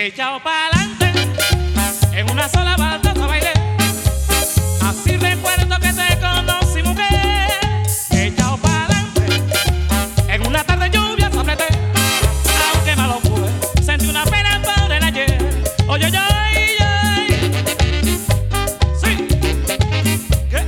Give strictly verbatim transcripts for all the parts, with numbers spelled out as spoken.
echado pa'lante, en una sola baldosa bailé. Así recuerdo que te conocí, mujer. Echado pa'lante, en una tarde lluvia sopleté. Aunque malo fue, sentí una pena por el ayer. Oye, oye, oye. Sí. ¿Qué?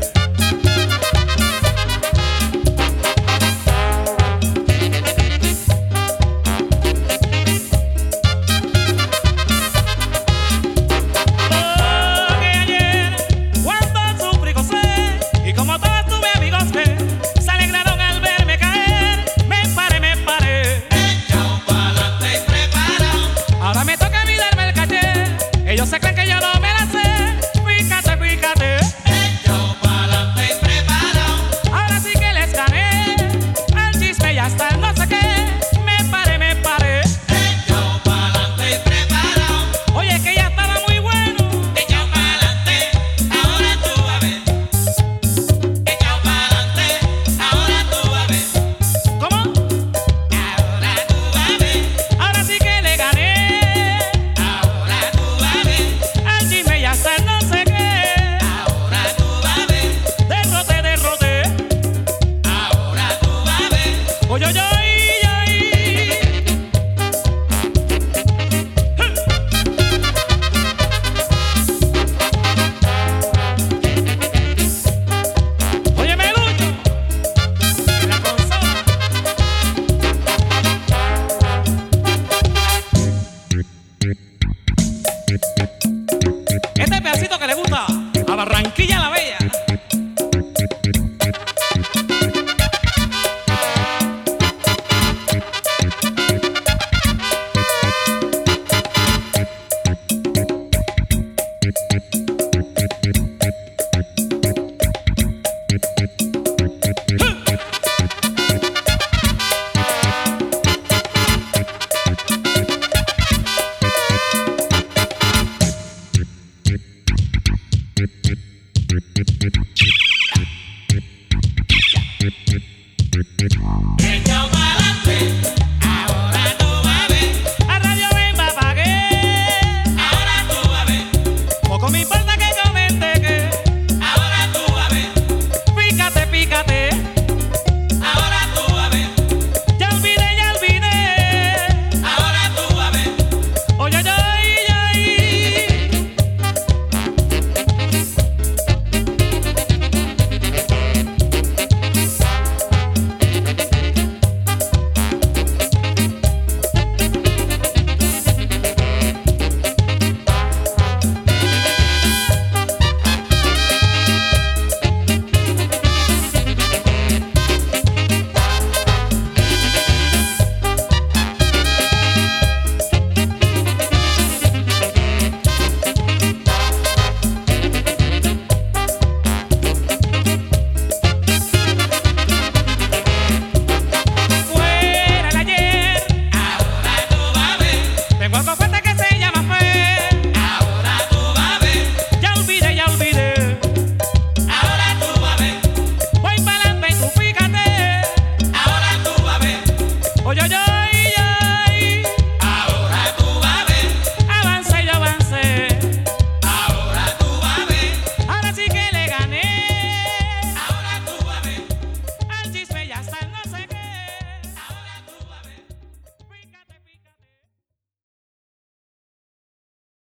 Ellos se creen que yo no me la sé. Fíjate, fíjate. Echao pa'lante y preparado. Ahora sí que les gané. El chisme ya está en no sé qué. Me paré, me paré. Echao pa'lante y preparado. Oye, que ya estaba muy bueno. Echao pa'lante, ahora tú vas a ver. Echao pa'lante, ahora tú vas a ver. ¿Cómo? Ahora tú vas a ver. Ahora sí que le gané. Ahora tú vas a ver. El chisme ya está en no sé qué. Ahora tú vas a ver. Derroté, derroté. Ahora tú vas a ver. Oye, oye, oye. Óyeme, Lucho, en la consola. Este pedacito que le gusta a Barranquilla la Bella.